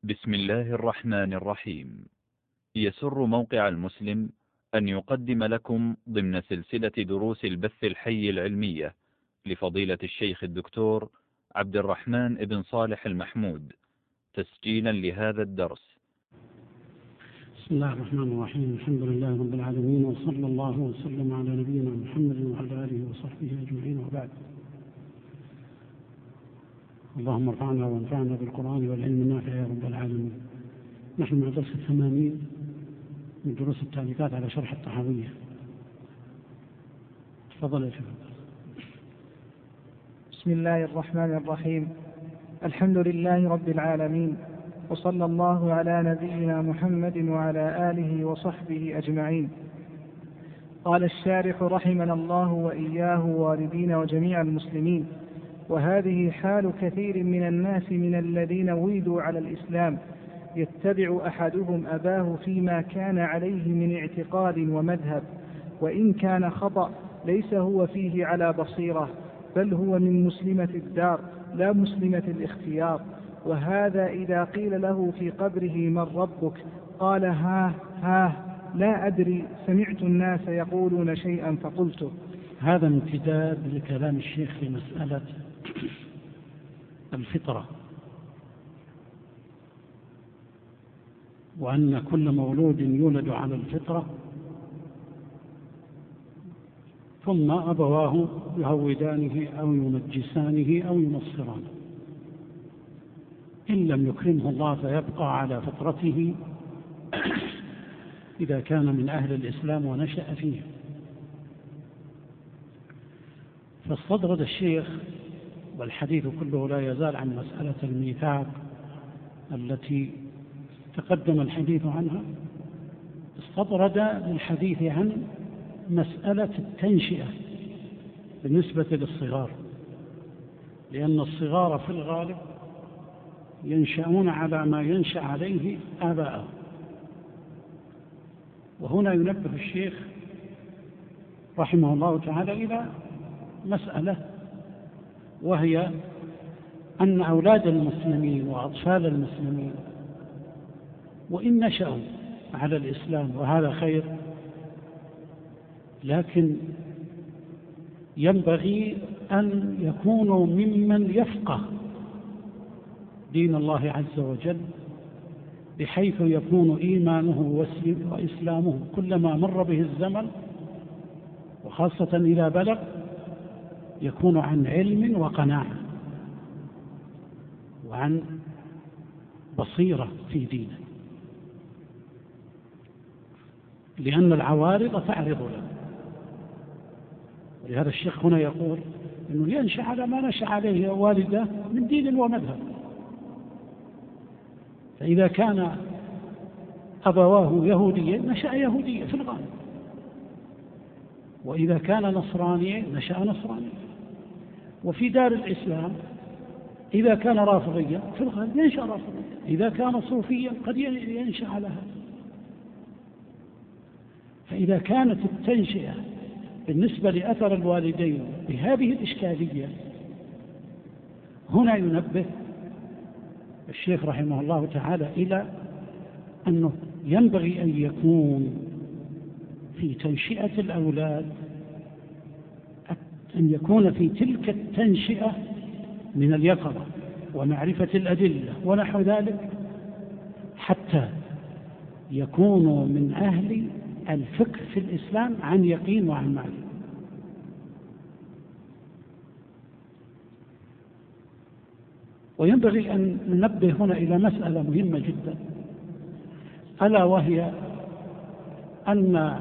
بسم الله الرحمن الرحيم. يسر موقع المسلم أن يقدم لكم ضمن سلسلة دروس البث الحي العلمية لفضيلة الشيخ الدكتور عبد الرحمن بن صالح المحمود، تسجيلا لهذا الدرس. بسم الله الرحمن الرحيم. الحمد لله رب العالمين، وصلى الله وسلم على نبينا محمد وعلى آله وصحبه أجمعين، وبعد. اللهم ارفعنا وانفعنا بالقرآن والعلم النافع يا رب العالمين. نحن مع درس 80 من دروس التعليقات على شرح الطحاوية. تفضل يا شيخ. بسم الله الرحمن الرحيم. الحمد لله رب العالمين، وصلى الله على نبينا محمد وعلى آله وصحبه أجمعين. قال الشارح رحمنا الله وإياه والدين وجميع المسلمين: وهذه حال كثير من الناس من الذين ولدوا على الإسلام، يتبع أحدهم أباه فيما كان عليه من اعتقاد ومذهب، وإن كان خطأ ليس هو فيه على بصيرة، بل هو من مسلمة الدار لا مسلمة الاختيار. وهذا إذا قيل له في قبره من ربك قال ها لا أدري، سمعت الناس يقولون شيئا فقلته. هذا امتداد لكلام الشيخ في مسألة الفطرة، وأن كل مولود يولد على الفطرة، ثم أبواه يهودانه أو يمجسانه أو ينصرانه، إن لم يكرمه الله فيبقى على فطرته إذا كان من أهل الإسلام ونشأ فيه. فاستطرد الشيخ، والحديث كله لا يزال عن مسألة الميثاق التي تقدم الحديث عنها، استطرد للحديث عن مسألة التنشئة بالنسبة للصغار، لأن الصغار في الغالب ينشأون على ما ينشأ عليه آباءهم. وهنا ينبه الشيخ رحمه الله تعالى إلى مسألة، وهي أن أولاد المسلمين وأطفال المسلمين وإن نشأوا على الإسلام وهذا خير، لكن ينبغي أن يكونوا ممن يفقه دين الله عز وجل، بحيث يكون إيمانه وإسلامه كلما مر به الزمن، وخاصة إذا بلغ، يكون عن علم وقناعة وعن بصيرة في دينه، لأن العوارض تعرض له. ولهذا الشيخ هنا يقول أنه ينشأ على ما نشأ عليه والده من دين ومذهب. فإذا كان أبواه يهوديا نشأ يهوديا في الغالب، وإذا كان نصرانيا نشأ نصرانيا. وفي دار الإسلام إذا كان رافضيا في الغالب ينشأ رافضيا، إذا كان صوفيا قد ينشأ على هذا. فإذا كانت التنشئة بالنسبة لأثر الوالدين بهذه الإشكالية، هنا ينبه الشيخ رحمه الله تعالى إلى أنه ينبغي أن يكون في تنشئة الأولاد، أن يكون في تلك التنشئة من اليقظة ومعرفة الأدلة ونحو ذلك، حتى يكونوا من أهل الفقه في الإسلام عن يقين وعن معرفة. وينبغي أن ننبه هنا إلى مسألة مهمة جدا، ألا وهي أن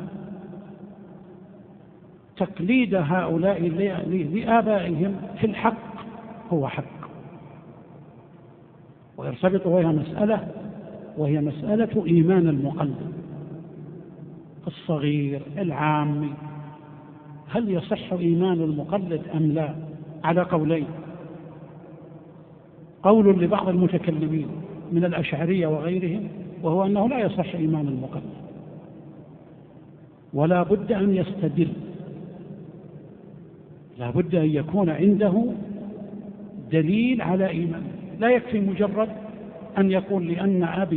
تقليد هؤلاء لآبائهم في الحق هو حق، ويرتبط وهي مسألة إيمان المقلد الصغير العامي. هل يصح إيمان المقلد أم لا؟ على قولين: قول لبعض المتكلمين من الأشعرية وغيرهم، وهو أنه لا يصح إيمان المقلد، ولا بد أن يستدل، لا بد أن يكون عنده دليل على إيمان، لا يكفي مجرد أن يقول لأن أبي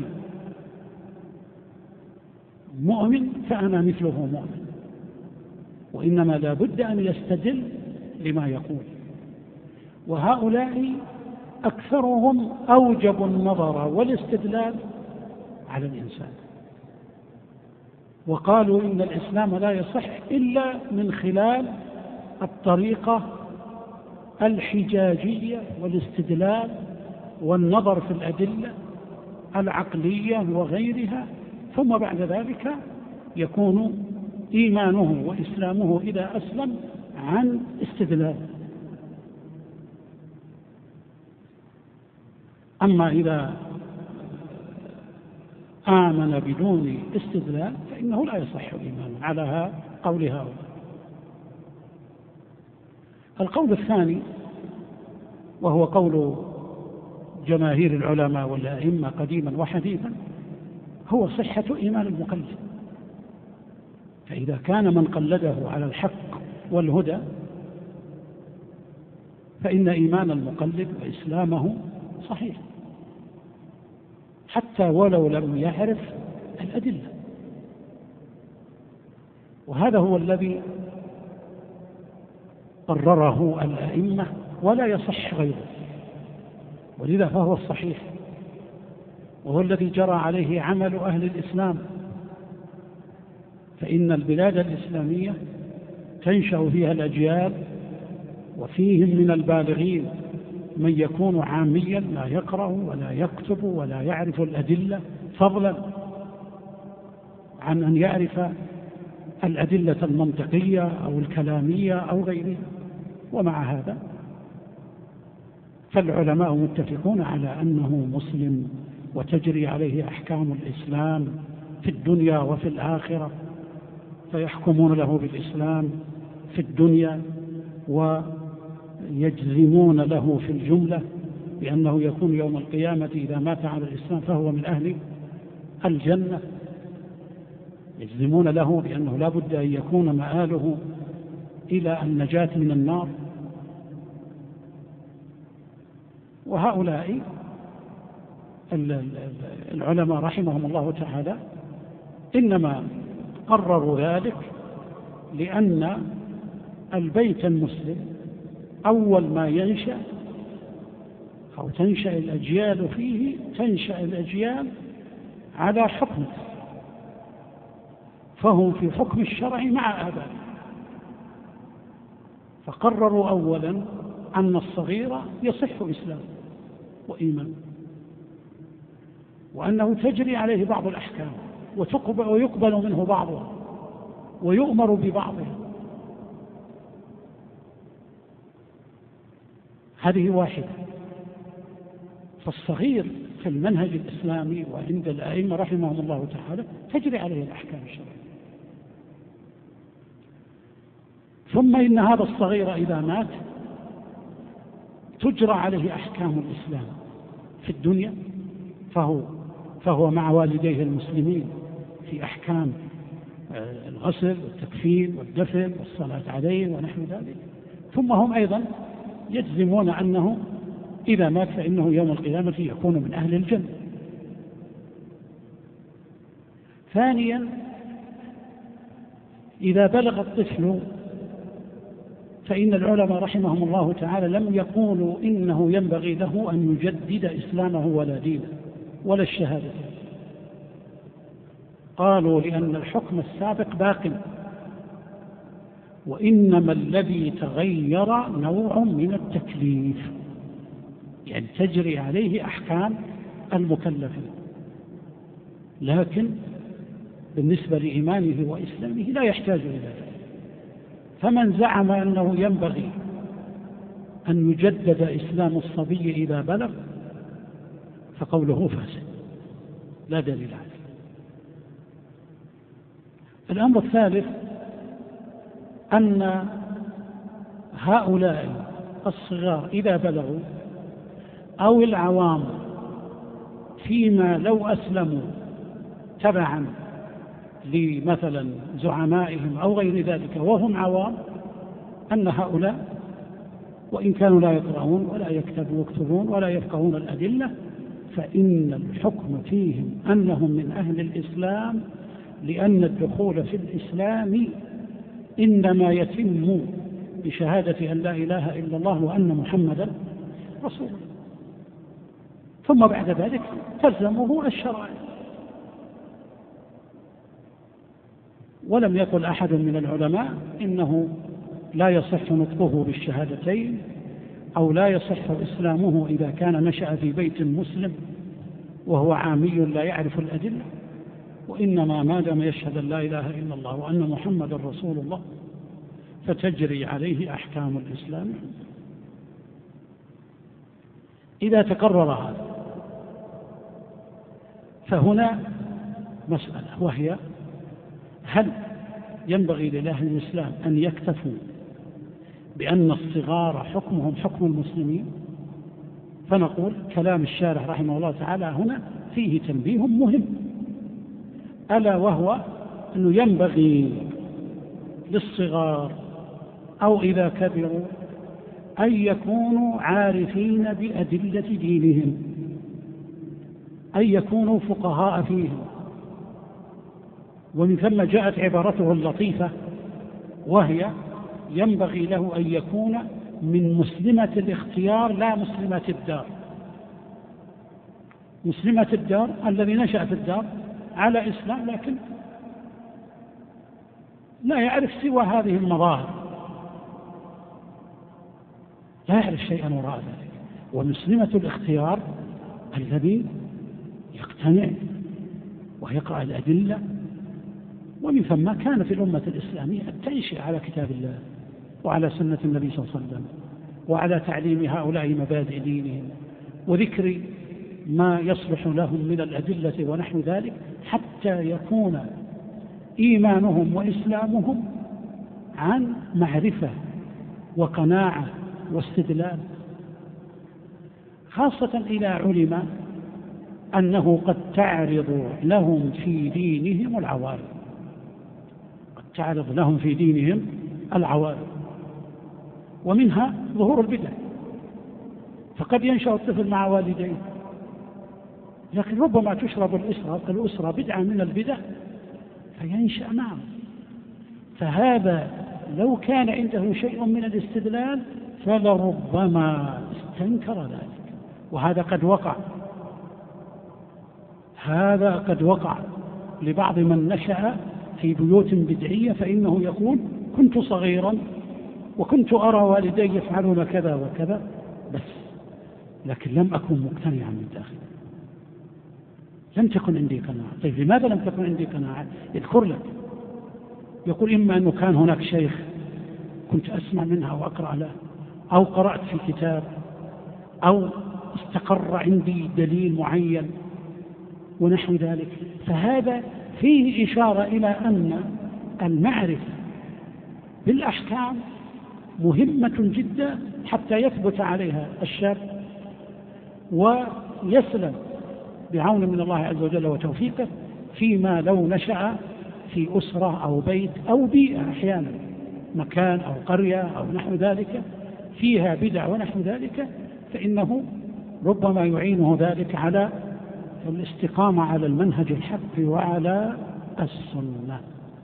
مؤمن فأنا مثله مؤمن، وإنما لا بد أن يستدل لما يقول. وهؤلاء أكثرهم أوجب النظر والاستدلال على الإنسان، وقالوا إن الإسلام لا يصح إلا من خلال الطريقة الحجاجية والاستدلال والنظر في الأدلة العقلية وغيرها، ثم بعد ذلك يكون إيمانه وإسلامه إذا أسلم عن استدلال. أما إذا آمن بدون استدلال فإنه لا يصح إيمانه على قول هؤلاء. القول الثاني وهو قول جماهير العلماء والأئمة قديما وحديثا هو صحة إيمان المقلد. فإذا كان من قلده على الحق والهدى فإن إيمان المقلد وإسلامه صحيح حتى ولو لم يعرف الأدلة. وهذا هو الذي قرره الأئمة ولا يصح غيره، ولذا فهو الصحيح، وهو الذي جرى عليه عمل أهل الإسلام. فإن البلاد الإسلامية تنشأ فيها الأجيال وفيهم من البالغين من يكون عاميا لا يقرأ ولا يكتب ولا يعرف الأدلة، فضلا عن أن يعرف الأدلة المنطقية أو الكلامية أو غيرها. ومع هذا فالعلماء متفقون على أنه مسلم وتجري عليه أحكام الإسلام في الدنيا وفي الآخرة، فيحكمون له بالإسلام في الدنيا ويجزمون له في الجملة بأنه يكون يوم القيامة إذا مات على الإسلام فهو من أهل الجنة، يجزمون له بأنه لا بد أن يكون مآله إلى النجاة من النار. وهؤلاء العلماء رحمهم الله تعالى إنما قرروا ذلك لأن البيت المسلم أول ما ينشأ أو تنشأ الأجيال فيه تنشأ الأجيال على حكمه، فهم في حكم الشرع مع آبائهم. فقرروا أولا أن الصغير يصح إسلامه وإيمانه، وأنه تجري عليه بعض الأحكام ويقبل منه بعضها ويؤمر ببعضها. هذه واحدة. فالصغير في المنهج الإسلامي وعند الأئمة رحمهم الله تعالى تجري عليه الأحكام الشرعية. ثم إن هذا الصغير إذا مات تجرى عليه أحكام الإسلام في الدنيا، فهو مع والديه المسلمين في أحكام الغسل والتكفين والدفن والصلاة عليه ونحو ذلك. ثم هم أيضا يجزمون أنه إذا مات فإنه يوم القيامة يكون من أهل الجنة. ثانيا، إذا بلغ الطفل فإن العلماء رحمهم الله تعالى لم يقولوا إنه ينبغي له أن يجدد إسلامه ولا دينه ولا الشهادة، قالوا لأن الحكم السابق باق، وإنما الذي تغير نوع من التكليف، يعني تجري عليه أحكام المكلفين، لكن بالنسبة لإيمانه وإسلامه لا يحتاج إلى ذلك. فمن زعم أنه ينبغي أن يجدد إسلام الصبي إذا بلغ فقوله فاسد لا دليل عليه. الأمر الثالث أن هؤلاء الصغار إذا بلغوا أو العوام فيما لو أسلموا تبعا لمثلا زعمائهم أو غير ذلك وهم عوام، أن هؤلاء وإن كانوا لا يقرؤون ولا يكتبون ولا يفقهون الأدلة فإن الحكم فيهم أنهم من أهل الإسلام، لأن الدخول في الإسلام إنما يتم بشهادة أن لا إله إلا الله وأن محمدا رسول الله، ثم بعد ذلك تلزمه الشرائع. ولم يقل أحد من العلماء إنه لا يصح نطقه بالشهادتين أو لا يصح إسلامه إذا كان نشأ في بيت مسلم وهو عامي لا يعرف الأدلة، وإنما ما دام يشهد أن لا إله إلا الله وأن محمد رسول الله فتجري عليه أحكام الإسلام. إذا تقرر هذا فهنا مسألة، وهي هل ينبغي لأهل الإسلام أن يكتفوا بأن الصغار حكمهم حكم المسلمين؟ فنقول كلام الشارح رحمه الله تعالى هنا فيه تنبيه مهم، ألا وهو أنه ينبغي للصغار أو إذا كبروا أن يكونوا عارفين بأدلة دينهم، أن يكونوا فقهاء فيهم. ومن ثم جاءت عبارته اللطيفة، وهي ينبغي له أن يكون من مسلمة الاختيار لا مسلمة الدار. مسلمة الدار الذي نشأ في الدار على إسلام لكن لا يعرف سوى هذه المظاهر، لا يعرف شيئا وراء ذلك. ومسلمة الاختيار الذي يقتنع ويقرأ الأدلة. ومن ثم كان في الأمة الإسلامية التنشئ على كتاب الله وعلى سنة النبي صلى الله عليه وسلم وعلى تعليم هؤلاء مبادئ دينهم وذكر ما يصلح لهم من الأدلة ونحو ذلك، حتى يكون إيمانهم وإسلامهم عن معرفة وقناعة واستدلال، خاصة إذا علم أنه قد تعرض لهم في دينهم العوارض، قد تعرض لهم في دينهم العوارض، ومنها ظهور البدع. فقد ينشأ الطفل مع والديه، لكن ربما تشرب الأسرة بدعة من البدع فينشأ معه. فهذا لو كان عنده شيء من الاستدلال فلربما استنكر ذلك، وهذا قد وقع. هذا قد وقع لبعض من نشأ في بيوت بدعية، فإنه يقول كنت صغيرا وكنت أرى والدي يفعلون كذا وكذا بس، لكن لم أكن مقتنعا من داخل، لم تكن عندي قناعة. طيب لماذا لم تكن عندي قناعة؟ يذكر لك، يقول إما أنه كان هناك شيخ كنت أسمع منها وأقرأ له، أو قرأت في كتاب، أو استقر عندي دليل معين ونحو ذلك. فهذا فيه إشارة إلى أن المعرفة بالأحكام مهمة جدا حتى يثبت عليها الشاب ويسلم بعون من الله عز وجل وتوفيقه، فيما لو نشأ في أسرة أو بيت أو بيئة، أحيانا مكان أو قرية أو نحو ذلك فيها بدع ونحو ذلك، فإنه ربما يعينه ذلك على الاستقامة على المنهج الحق وعلى السنة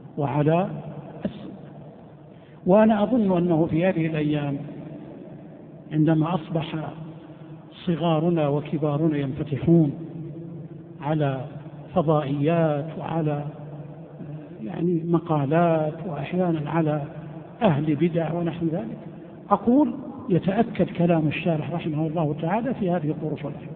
وأنا أظن أنه في هذه الأيام عندما أصبح صغارنا وكبارنا ينفتحون على فضائيات وعلى مقالات وأحيانا على أهل بدع ونحو ذلك، أقول يتأكد كلام الشارح رحمه الله تعالى في هذه الظروف والأحوال،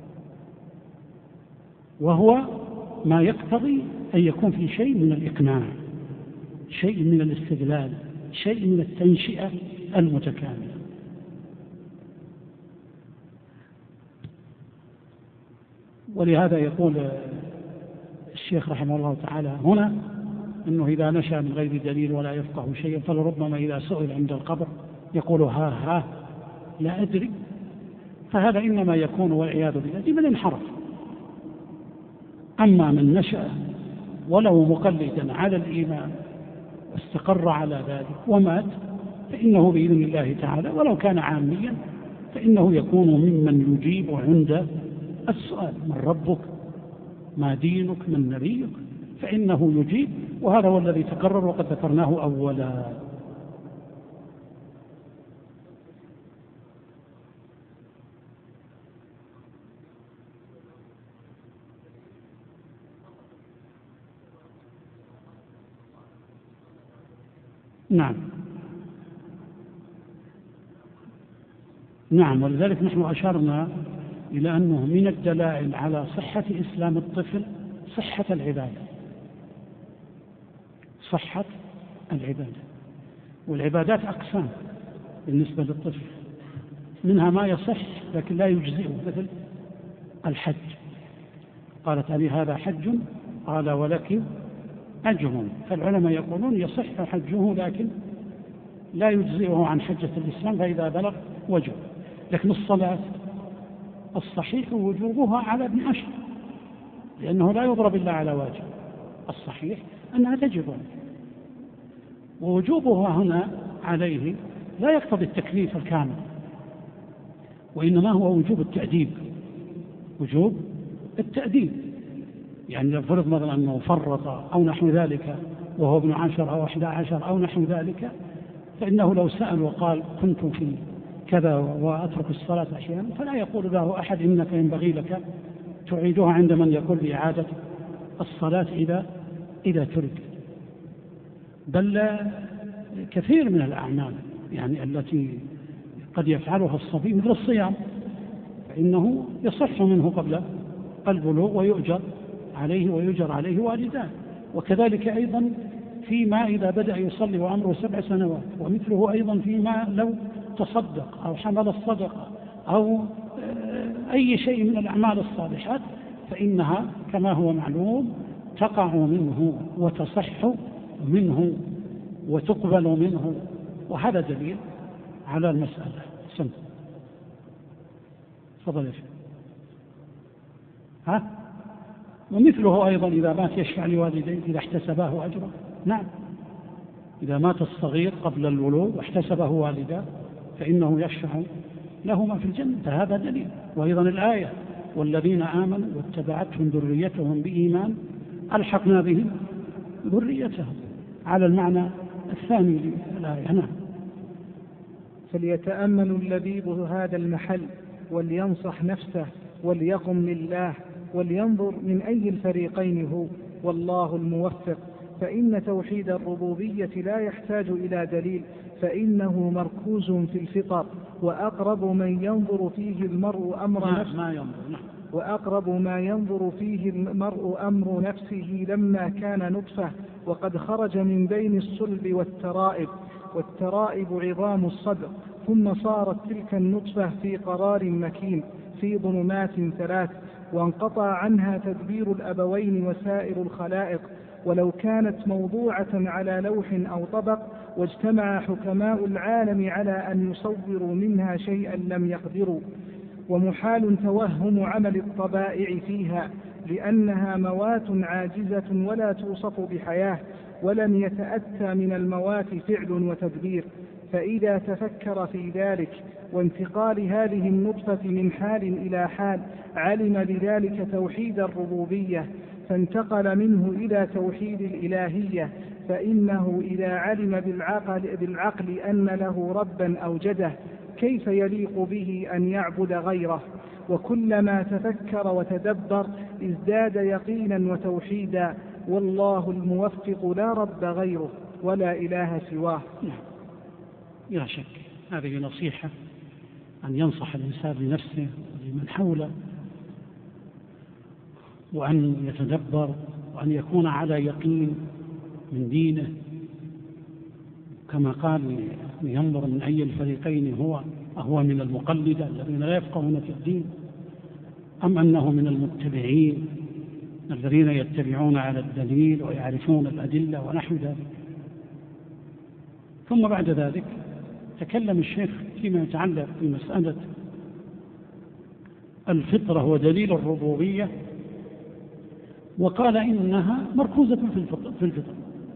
وهو ما يقتضي أن يكون في شيء من الإقناع، شيء من الاستدلال، شيء من التنشئة المتكاملة. ولهذا يقول الشيخ رحمه الله تعالى هنا أنه إذا نشأ من غير دليل ولا يفقه شيئا فلربما إذا سئل عند القبر يقول ها لا أدري. فهذا إنما يكون والعياذ بالله لمن انحرف. أما من نشأ ولو مقلدا على الإيمان واستقر على ذلك ومات فإنه بإذن الله تعالى ولو كان عاميا فإنه يكون ممن يجيب عند السؤال: من ربك؟ ما دينك؟ من نبيك؟ فإنه يجيب، وهذا هو الذي تكرر وقد ذكرناه أولا. نعم، ولذلك نحن أشرنا إلى أنه من الدلائل على صحة إسلام الطفل صحة العبادة، والعبادات أقسام بالنسبة للطفل، منها ما يصح لكن لا يجزئه، مثل الحج. قالت علي: هذا حج، قال: ولك أجر. فالعلماء يقولون يصح حجه لكن لا يجزئه عن حجة الإسلام فإذا بلغ وجب. لكن الصلاة الصحيح وجوبها على ابن 10، لأنه لا يضرب إلا على واجب. الصحيح أنها تجب، ووجوبها هنا عليه لا يقتضي التكليف الكامل، وإنما هو وجوب التأديب. يعني لو فرض مثلا أنه فرط أو نحو ذلك وهو ابن 10 أو 11 أو نحو ذلك، فإنه لو سأل وقال: كنت في كذا وأترك الصلاة أحيانا، فلا يقول له أحد: إنك ينبغي لك تعيدها عند من يقول بإعادة الصلاة إذا ترك. بل كثير من الأعمال يعني التي قد يفعلها الصبي مثل الصيام، فإنه يصح منه قبل البلوغ ويؤجر عليه والداه. وكذلك أيضا فيما إذا بدأ يصلي وعمره 7 سنوات، ومثله أيضا فيما لو تصدق أو حمل الصدقة أو أي شيء من الأعمال الصالحات، فإنها كما هو معلوم تقع منه وتصح منه وتقبل منه، وهذا دليل على المسألة. تفضل يا شيخ. ومثله أيضا إذا مات يشفع لوالديه إذا احتسباه أجره. نعم، إذا مات الصغير قبل البلوغ واحتسبه والداه فإنه يشفع لهما في الجنة، فهذا دليل. وأيضا الآية: والذين آمنوا واتبعتهم ذريتهم بإيمان ألحقنا بهم ذريتهم، على المعنى الثاني للآية. نعم. فليتأمل اللبيب هذا المحل ولينصح نفسه وليقم لله ولينظر من أي الفريقين هو، والله الموفق. فإن توحيد الربوبية لا يحتاج إلى دليل، فإنه مركوز في الفطر، وأقرب ما ينظر فيه المرء أمر نفسه لما كان نطفة وقد خرج من بين الصلب والترائب عظام الصدر، ثم صارت تلك النطفة في قرار مكين في ظلمات 3، وانقطع عنها تدبير الأبوين وسائر الخلائق. ولو كانت موضوعة على لوح أو طبق واجتمع حكماء العالم على أن يصوروا منها شيئا لم يقدروا، ومحال توهم عمل الطبائع فيها، لأنها موات عاجزة ولا توصف بحياة، ولن يتأتى من الموات فعل وتدبير. فإذا تفكر في ذلك وانتقال هذه النطفة من حال إلى حال، علم بذلك توحيد الربوبية، فانتقل منه إلى توحيد الإلهية. فإنه إذا علم بالعقل أن له ربا أوجده، كيف يليق به أن يعبد غيره؟ وكلما تفكر وتدبر ازداد يقينا وتوحيدا، والله الموفق لا رب غيره ولا إله سواه. لا شك هذه نصيحة أن ينصح الإنسان لنفسه ولمن حوله، وأن يتدبر، وأن يكون على يقين من دينه، كما قال: ينظر من أي الفريقين هو من المقلدة الذين لا يفقهون في الدين، أم أنه من المتبعين الذين يتبعون على الدليل ويعرفون الأدلة ونحو ذلك. ثم بعد ذلك تكلم الشيخ فيما يتعلق بمسألة الفطرة ودليل الربوبية، وقال إنها مركوزة في الفطرة،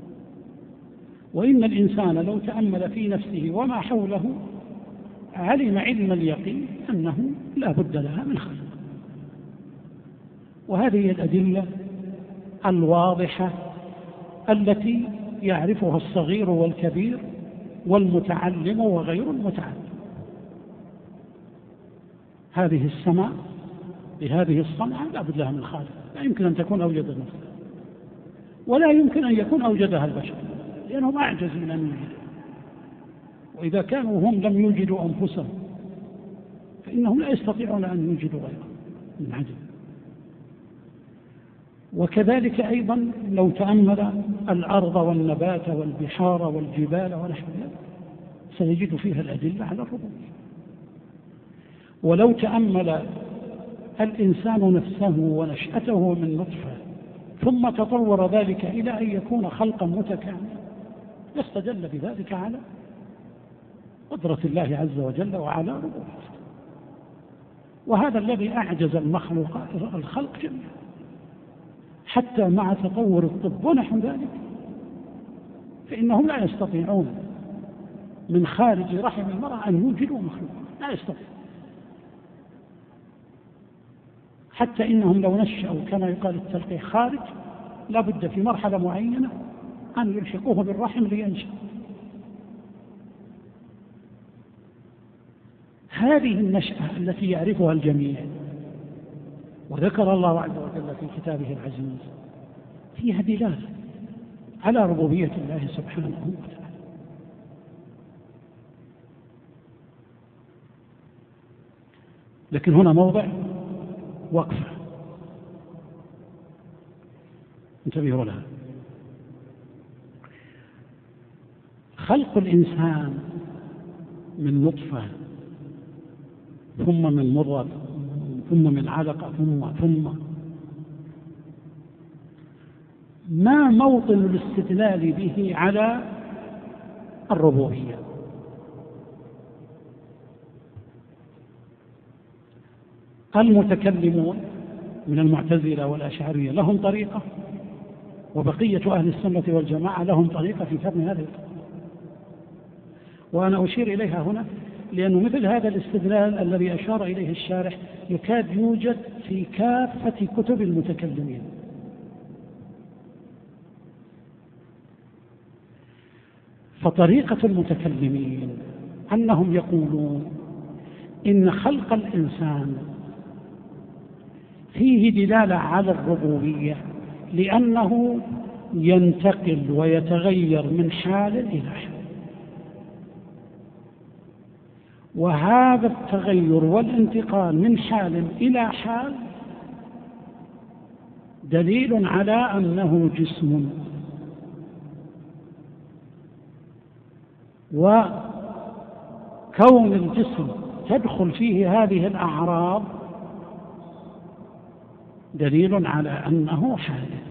وإن الإنسان لو تأمل في نفسه وما حوله علم علم اليقين أنه لا بد لها من خلق، وهذه الأدلة الواضحة التي يعرفها الصغير والكبير والمتعلم وغير المتعلم. هذه السماء بهذه الصنعة لا بد لها من خالق، لا يمكن أن تكون أوجد نفسها، ولا يمكن أن يكون أوجدها البشر، لأنهم أعجز من أن يوجدوا. وإذا كانوا هم لم يوجدوا أنفسهم فإنهم لا يستطيعون أن يوجدوا غيرهم من عدم. وكذلك أيضا لو تأمل الأرض والنبات والبحار والجبال ونحو ذلك سيجد فيها الأدلة على الربوبية. ولو تأمل الإنسان نفسه ونشأته من نطفة ثم تطور ذلك إلى أن يكون خلقا متكاملا يستدل بذلك على قدرة الله عز وجل وعلى ربوبيته. وهذا الذي أعجز الخلق جميعا، حتى مع تطور الطب ونحو ذلك فإنهم لا يستطيعون من خارج رحم المرأة أن يوجدوا مخلوقا، لا يستطيعون. حتى إنهم لو نشأوا كما يقال التلقيح خارج لا بد في مرحلة معينة أن يلحقوه بالرحم لينشأ. هذه النشأة التي يعرفها الجميع وذكر الله عز وجل في كتابه العزيز فيها دلالة على ربوبية الله سبحانه وتعالى. لكن هنا موضع وقفة انتبهوا لها. خلق الإنسان من نطفة ثم من مضغة ثم من علقة ثم ما موطن الاستدلال به على الربوبية؟ المتكلمون من المعتزلة والأشعرية لهم طريقة، وبقية أهل السنة والجماعة لهم طريقة في فهم هذه الطريقة، وأنا أشير إليها هنا لأنه مثل هذا الاستدلال الذي أشار إليه الشارح يكاد يوجد في كافة كتب المتكلمين. فطريقة المتكلمين أنهم يقولون إن خلق الإنسان فيه دلالة على الربوبية لأنه ينتقل ويتغير من حال إلى حال، وهذا التغير والانتقال من حال إلى حال دليل على أنه جسم، وكون الجسم تدخل فيه هذه الأعراض دليل على أنه حادث.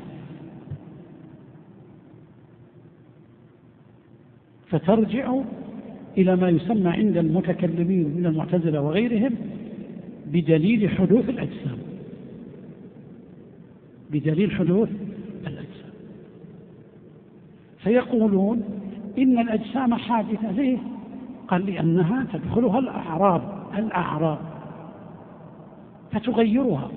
فترجع إلى ما يسمى عند المتكلمين من المعتزلة وغيرهم بدليل حدوث الأجسام، بدليل حدوث الأجسام. فيقولون إن الأجسام حادثة. ليه؟ قال لأنها تدخلها الأعراض فتغيرها،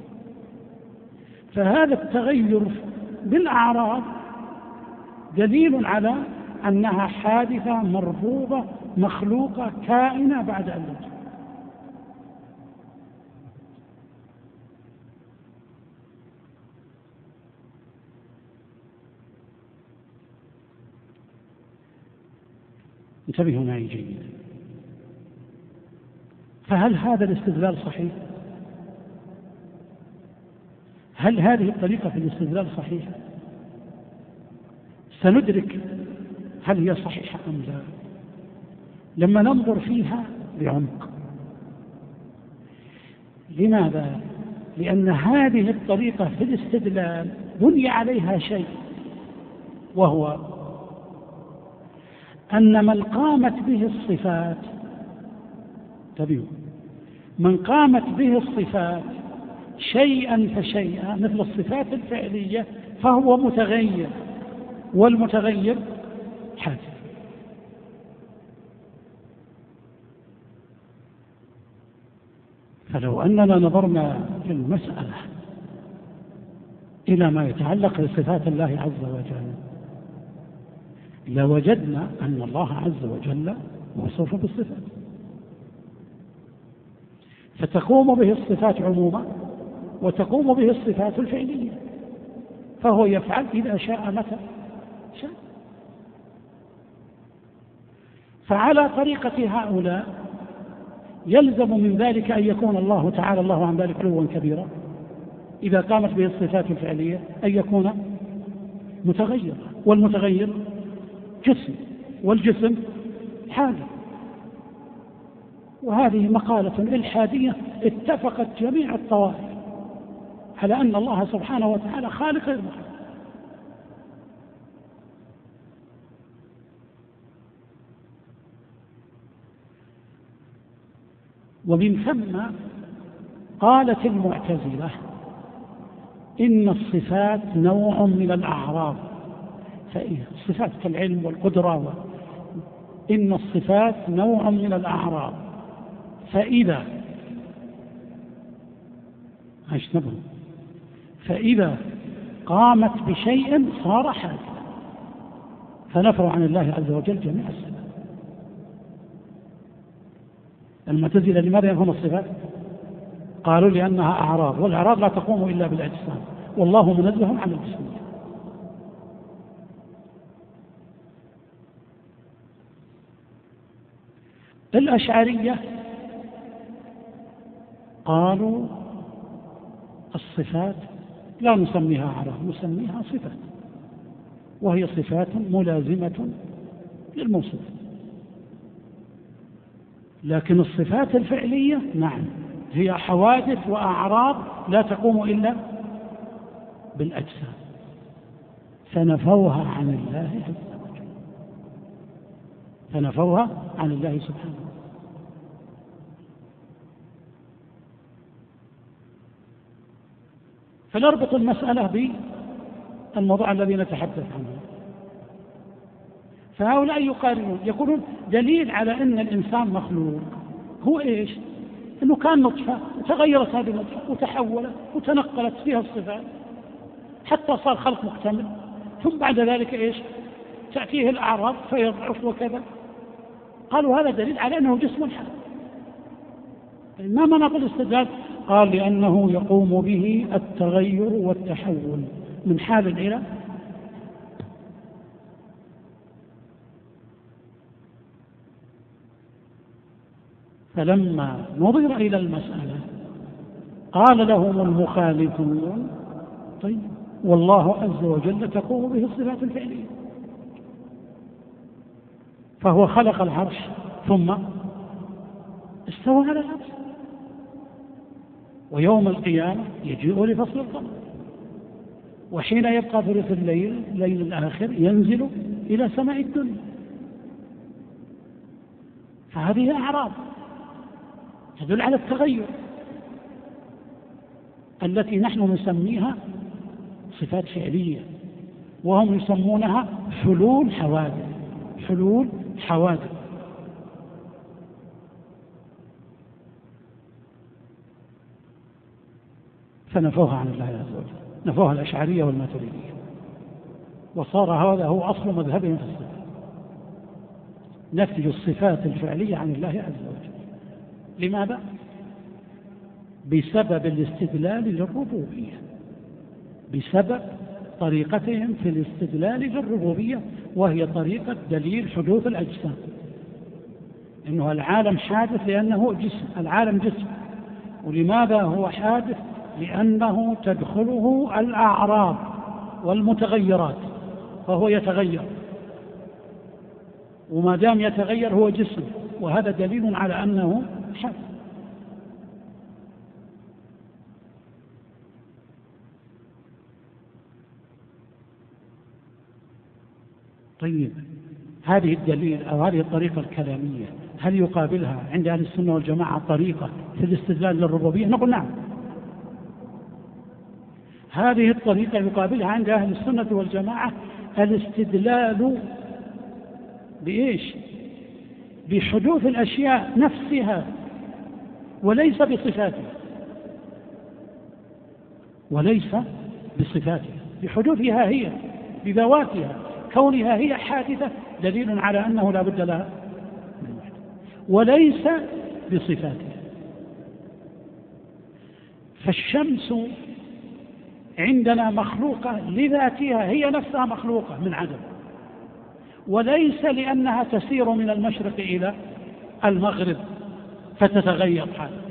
فهذا التغير بالأعراض دليل على أنها حادثة مربوبة مخلوقة كائنة بعد أن وجدت. انتبهوا معي جيدا. فهل هذا الاستدلال صحيح؟ هل هذه الطريقة في الاستدلال صحيحة؟ سندرك هل هي صحيحة أم لا لما ننظر فيها بعمق. لماذا؟ لأن هذه الطريقة في الاستدلال بني عليها شيء، وهو أن من قامت به الصفات، تبيه من قامت به الصفات شيئا فشيئا مثل الصفات الفعلية فهو متغير، والمتغير حادث. فلو أننا نظرنا في المسألة إلى ما يتعلق بصفات الله عز وجل لوجدنا أن الله عز وجل موصوف بالصفات، فتقوم به الصفات عموما وتقوم به الصفات الفعلية، فهو يفعل إذا شاء متى شاء. فعلى طريقة هؤلاء يلزم من ذلك أن يكون الله تعالى الله عن ذلك علوا كبيرا إذا قامت به الصفات الفعلية، أن يكون متغير، والمتغير جسم، والجسم حادث. وهذه مقالة إلحادية اتفقت جميع الطوائف على أن الله سبحانه وتعالى خالق غير مخلوق. ومن ثم قالت المعتزلة إن الصفات نوع من الأعراض، الصفات كالعلم والقدرة، إن الصفات نوع من الأعراض، فإذا قامت بشيء صار حادثا، فنفرع عن الله عز وجل جميع الصفات. المعتزلة لماذا ينفون الصفات؟ قالوا لأنها أعراض، والأعراض لا تقوم إلا بالأجسام، والله منزه عن الجسمية. الأشعرية قالوا الصفات لا نسميها أعراض، نسميها صفات، وهي صفات ملازمة للموصوف. لكن الصفات الفعلية نعم هي حوادث وأعراض لا تقوم إلا بالأجسام، فنفوها عن الله عز وجل، فنفوها عن الله سبحانه. فنربط المسألة بالموضوع الذي نتحدث عنه. فهؤلاء يقولون دليل على أن الإنسان مخلوق هو إيش؟ أنه كان نطفة وتغيرت هذه النطفة وتحولت وتنقلت فيها الصفات حتى صار خلق مكتمل، ثم بعد ذلك إيش؟ تأتيه الأعراض فيضعف وكذا. قالوا هذا دليل على أنه جسم حي. ما مناط الاستدلال؟ قال لأنه يقوم به التغير والتحول من حال إلى. فلما نظر إلى المسألة قال لهم المخالفون طيب والله عز وجل تقوم به الصفات الفعلية، فهو خلق العرش ثم استوى على العرش، ويوم القيامة يجيء لفصل القمر، وحين يبقى ثلث الليل الآخر ينزل إلى سماء الدنيا. فهذه أعراض تدل على التغير التي نحن نسميها صفات فعلية، وهم يسمونها حلول حوادث. فنفوها عن الله عز وجل، نفوها الأشعرية والماتريدية، وصار هذا هو أصل مذهبهم في الصفات، نفي الصفات الفعلية عن الله عز وجل. لماذا؟ بسبب الاستدلال للربوبية، بسبب طريقتهم في الاستدلال للربوبية، وهي طريقة دليل حدوث الأجسام، إنه العالم حادث لأنه جسم، العالم جسم. ولماذا هو حادث؟ لأنه تدخله الأعراض والمتغيرات، فهو يتغير، وما دام يتغير هو جسم، وهذا دليل على أنه حادث. طيب هذه الدليل أو هذه الطريقة الكلامية هل يقابلها عند أهل السنة والجماعة طريقة في الاستدلال للربوبية؟ نقول نعم، هذه الطريقة يقابلها عند أهل السنة والجماعة الاستدلال بإيش؟ بحدوث الأشياء نفسها وليس بصفاتها، وليس بصفاتها بحدوثها هي بذواتها، كونها هي حادثة دليل على أنه لا بد لها من وحدة، وليس بصفاتها. فالشمس عندنا مخلوقة لذاتها، هي نفسها مخلوقة من عدم، وليس لأنها تسير من المشرق إلى المغرب فتتغير حالها.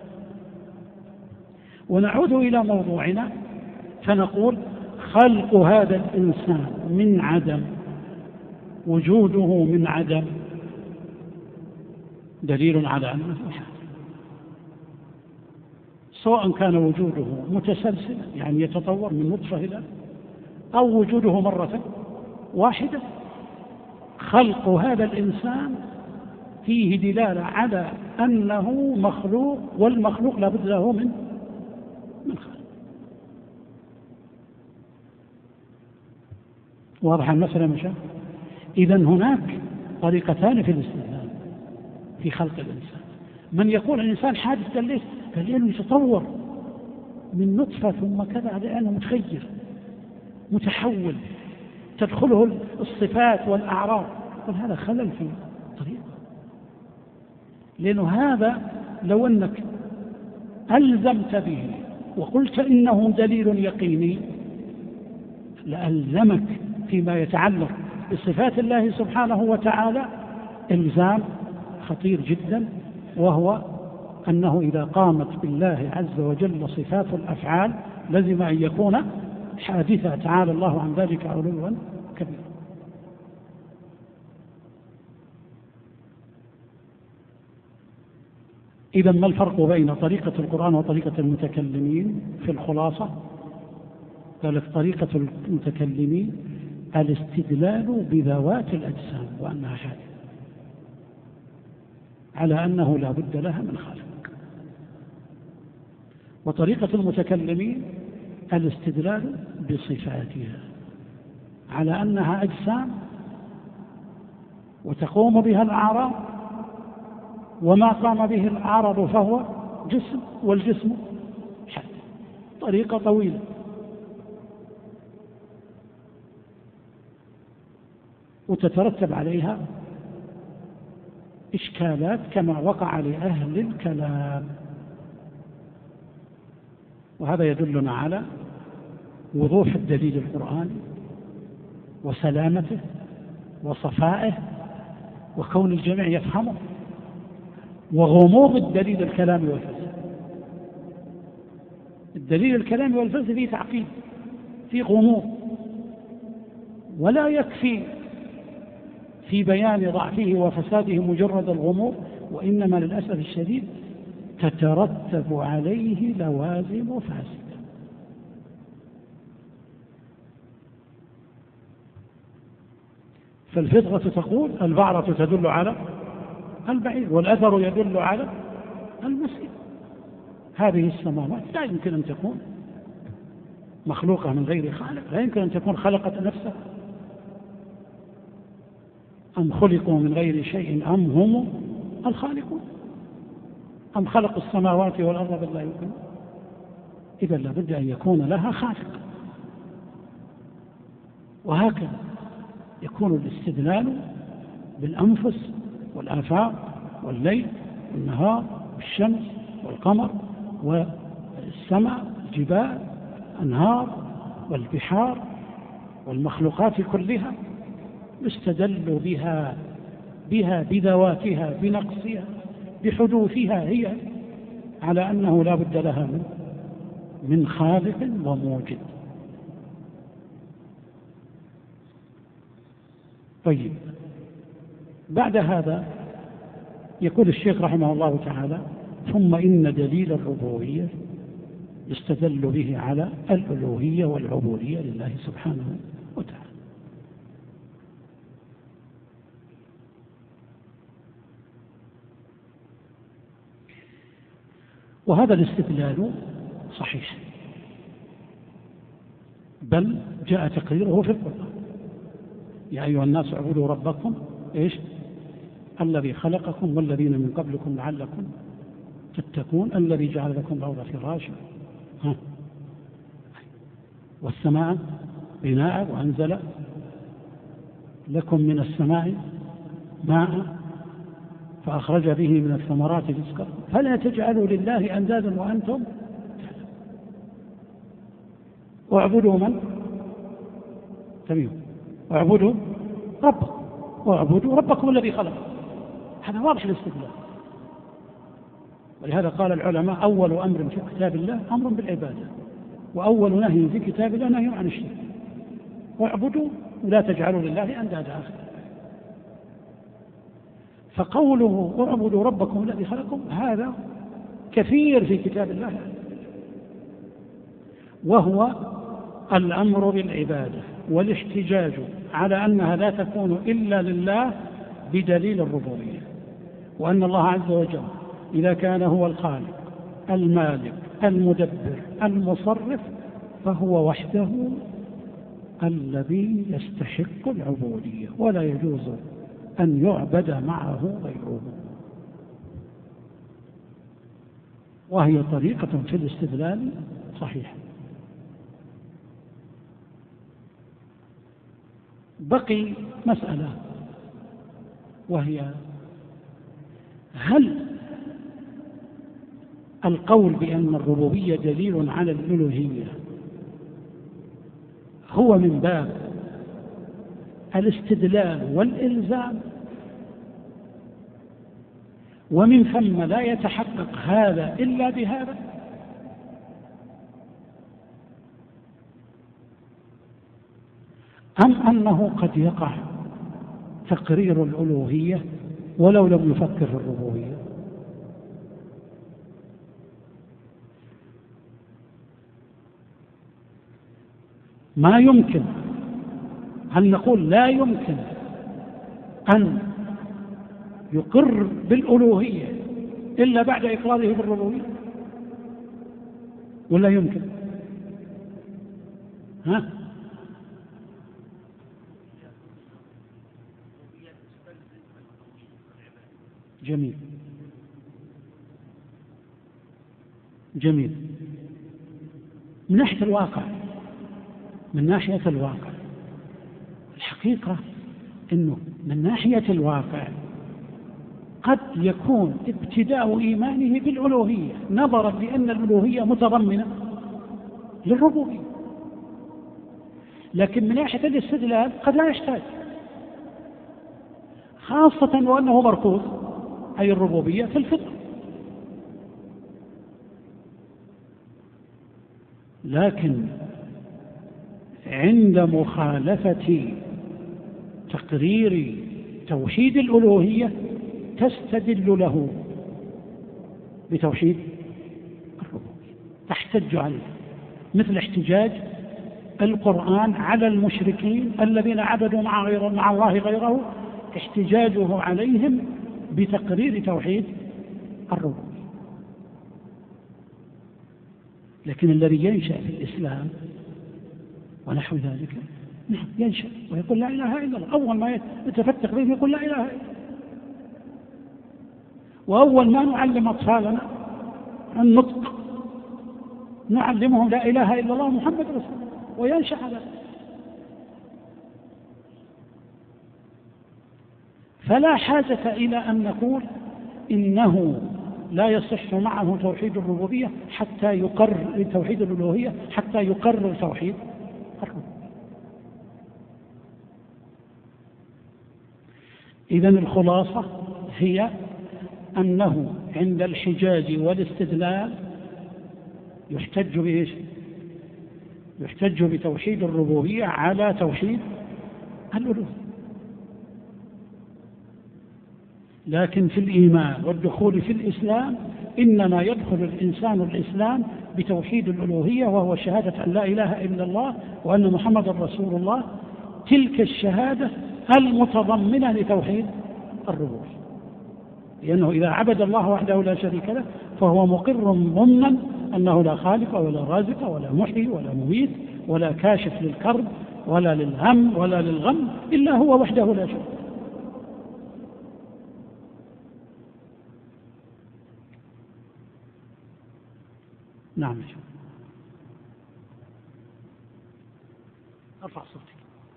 ونعود إلى موضوعنا فنقول خلق هذا الإنسان من عدم، وجوده من عدم، دليل على أنه حادث، سواء كان وجوده متسلسل يعني يتطور من نطفة إلى، أو وجوده مرة واحدة. خلق هذا الإنسان فيه دلالة على أنه مخلوق، والمخلوق لا بد له من خالق. واضح المسألة مشاهد؟ إذن هناك طريقتان في الاستدلال في خلق الإنسان. من يقول الإنسان حادث ليس، فلأنه يتطور من نطفة ثم كذا، لأنه متغير متحول تدخله الصفات والأعراض، هذا خلل في طريقه. لأنه هذا لو أنك ألزمت به وقلت إنه دليل يقيني لألزمك فيما يتعلق بصفات الله سبحانه وتعالى إلزام خطير جدا، وهو أنه إذا قامت بالله عز وجل صفات الأفعال لزم أن يكون حادثة، تعالى الله عن ذلك علوا كبيرا. إذا ما الفرق بين طريقة القرآن وطريقة المتكلمين في الخلاصة؟ قالت طريقة المتكلمين الاستدلال بذوات الأجسام وأنها حادثة، على أنه لا بد لها من خالق. وطريقة المتكلمين الاستدلال بصفاتها، على أنها أجسام وتقوم بها الأعراض، وما قام به العرض فهو جسم، والجسم حادث. طريقة طويلة. وتترتب عليها إشكالات كما وقع لأهل الكلام، وهذا يدلنا على وضوح الدليل القرآني وسلامته وصفائه وكون الجميع يفهمه، وغموض الدليل الكلامي والفلسفي. الدليل الكلامي والفلسفي فيه تعقيد، فيه غموض، ولا يكفي في بيان ضعفه وفساده مجرد الغموض، وإنما للأسف الشديد تترتب عليه لوازم فاسدة. فالفطرة تقول البعرة تدل على البعير، والأثر يدل على المسير. هذه السماوات لا يمكن أن تكون مخلوقة من غير خالق، لا يمكن أن تكون خلقت نفسها. أم خلقوا من غير شيء أم هم الخالقون، أم خلقوا السماوات والأرض بل لا يمكن. إذا لابد أن يكون لها خالق. وهكذا يكون الاستدلال بالأنفس والآفاق والليل والنهار والشمس والقمر والسماء والجبال والأنهار والبحار والمخلوقات كلها، يستدل بها بذواتها بنقصها بحدوثها هي، على أنه لا بد لها من خالق وموجد. طيب، بعد هذا يقول الشيخ رحمه الله تعالى: ثم إن دليل الربوبية يستدل به على الألوهية والعبودية لله سبحانه وتعالى. وهذا الاستدلال صحيح، بل جاء تقريره في القرآن: يا أيها الناس اعبدوا ربكم الذي خلقكم والذين من قبلكم لعلكم تتقون الذي جعل لكم الأرض فراشا. والسماء بناء وأنزل لكم من السماء ماء فأخرج به من الثمرات رزقا فلا تجعلوا لله أندادا وأنتم واعبدوا من تبيه واعبدوا ربكم واعبدوا ربكم الذي خلق. هذا واضح الاستدلال. ولهذا قال العلماء أول أمر في كتاب الله أمر بالعبادة، وأول نهي في كتاب الله نهي عن الشرك. واعبدوا ولا تجعلوا لله أندادا. فقوله اعبدوا ربكم الذي خلقكم هذا كثير في كتاب الله، وهو الأمر بالعبادة والاحتجاج على أنها لا تكون إلا لله بدليل الربوبية، وأن الله عز وجل إذا كان هو الخالق المالك المدبر المصرف فهو وحده الذي يستحق العبودية ولا يجوز أن يعبد معه غيره. وهي طريقة في الاستدلال صحيحة. بقي مسألة، وهي هل القول بأن الربوبية دليل على الألوهية هو من باب الاستدلال والإلزام، ومن ثم لا يتحقق هذا إلا بهذا، أم أنه قد يقع تقرير الألوهية ولو لم يفكر في الربوبية؟ ما يمكن أن نقول لا يمكن أن يقر بالألوهية إلا بعد إقراره بالربوبية، ولا يمكن؟ ها؟ جميل جميل. من ناحية الواقع، من ناحية الواقع الحقيقة أنه من ناحية الواقع قد يكون ابتداء إيمانه بالألوهية نظرا لأن الألوهية متضمنة للربوبية، لكن من ناحية الاستدلال قد لا يحتاج، خاصة وأنه مركوز أي الربوبية في الفطر. لكن عند مخالفة تقرير توحيد الألوهية تستدل له بتوحيد الربوبية، تحتج عليه، مثل احتجاج القرآن على المشركين الذين عبدوا مع الله غيره، احتجاجه عليهم بتقرير توحيد الربوبية. لكن الذي ينشأ في الإسلام ونحو ذلك نعم ينشأ ويقول لا إله إلا الله، أول ما يتفتق به يقول لا إله إلا الله، وأول ما نعلم أطفالنا النطق نعلمهم لا إله إلا الله محمد رسول الله، وينشأ على ذلك. فلا حاجة إلى أن نقول إنه لا يصح معه توحيد الربوبية حتى يقرر توحيد الألوهية حتى يقرر توحيد الربوبية. إذن الخلاصة هي أنه عند الحجاج والاستدلال يحتج بإيش؟ يحتج بتوحيد الربوبية على توحيد الألوهية. لكن في الإيمان والدخول في الإسلام إنما يدخل الإنسان الإسلام بتوحيد الألوهية، وهو شهادة أن لا إله إلا الله وأن محمد رسول الله، تلك الشهادة المتضمنة لتوحيد الربوبية، لأنه إذا عبد الله وحده لا شريك له فهو مقر ضمنا أنه لا خالق ولا رازق ولا محيي ولا مميت ولا كاشف للكرب ولا للهم ولا للغم إلا هو وحده لا شريك له. نعم. ارفع صوتك.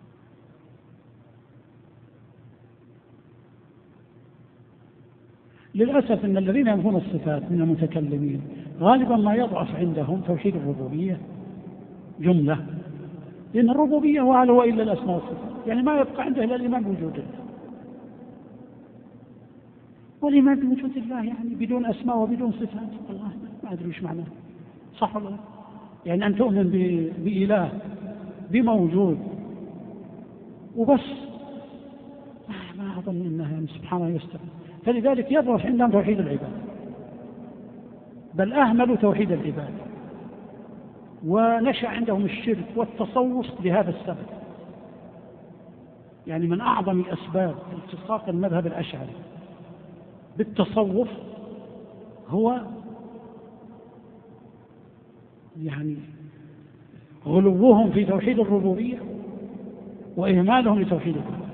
للأسف أن الذين ينفون الصفات من المتكلمين غالبا ما يضعف عندهم توحيد الربوبية جملة، لأن الربوبية هو إلا الأسماء والصفات، يعني ما يبقى عنده إلا الإيمان بوجود الله. والإيمان بوجود الله يعني بدون أسماء وبدون صفات، والله ما أدري إيش معناه، صح ولا لا؟ يعني أن تؤمن بإله بموجود وبس، ما أظن أنها يعني سبحانه يستر. فلذلك يضعف عندهم توحيد العباد، بل أهملوا توحيد العباد، ونشأ عندهم الشرك والتصوف لهذا السبب. يعني من أعظم الأسباب التصاق المذهب الأشعري بالتصوف هو يعني غلوهم في توحيد الربوبية وإهمالهم لتوحيد الربوبية،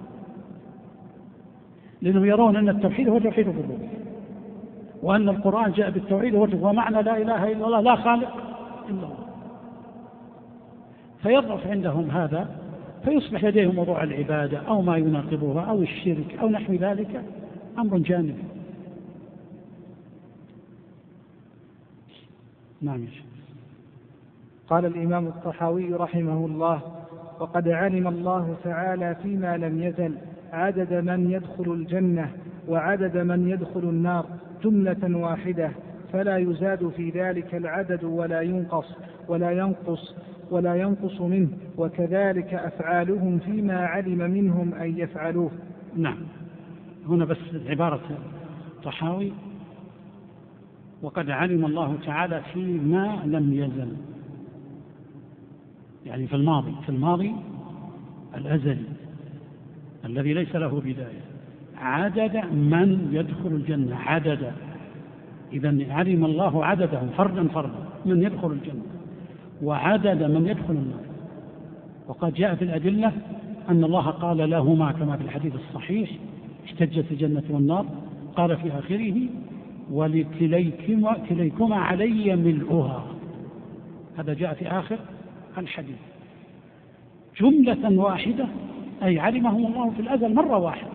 لأنهم يرون أن التوحيد هو توحيد الربوبية، وأن القرآن جاء بالتوحيد ومعنى لا إله إلا الله لا خالق إلا الله. فيضعف عندهم هذا، فيصبح لديهم موضوع العبادة أو ما يناقضها أو الشرك أو نحو ذلك أمر جانبي. نعم. قال الإمام الطحاوي رحمه الله: وقد علم الله تعالى فيما لم يزل عدد من يدخل الجنة وعدد من يدخل النار جملة واحدة، فلا يزاد في ذلك العدد ولا ينقص منه، وكذلك أفعالهم فيما علم منهم أن يفعلوه. نعم، هنا بس عبارة طحاوي: وقد علم الله تعالى فيما لم يزل، يعني في الماضي الأزلي الذي ليس له بداية، عدد من يدخل الجنة، عدد، إذن علم الله عددهم فردا من يدخل الجنة وعدد من يدخل النار. وقد جاء في الأدلة أن الله قال لهما كما في الحديث الصحيح: احتجت الجنة والنار، قال في آخره: ولكليكما علي ملؤها. هذا جاء في آخر الحديث. جملة واحدة، أي علمهم الله في الأزل مرة واحدة،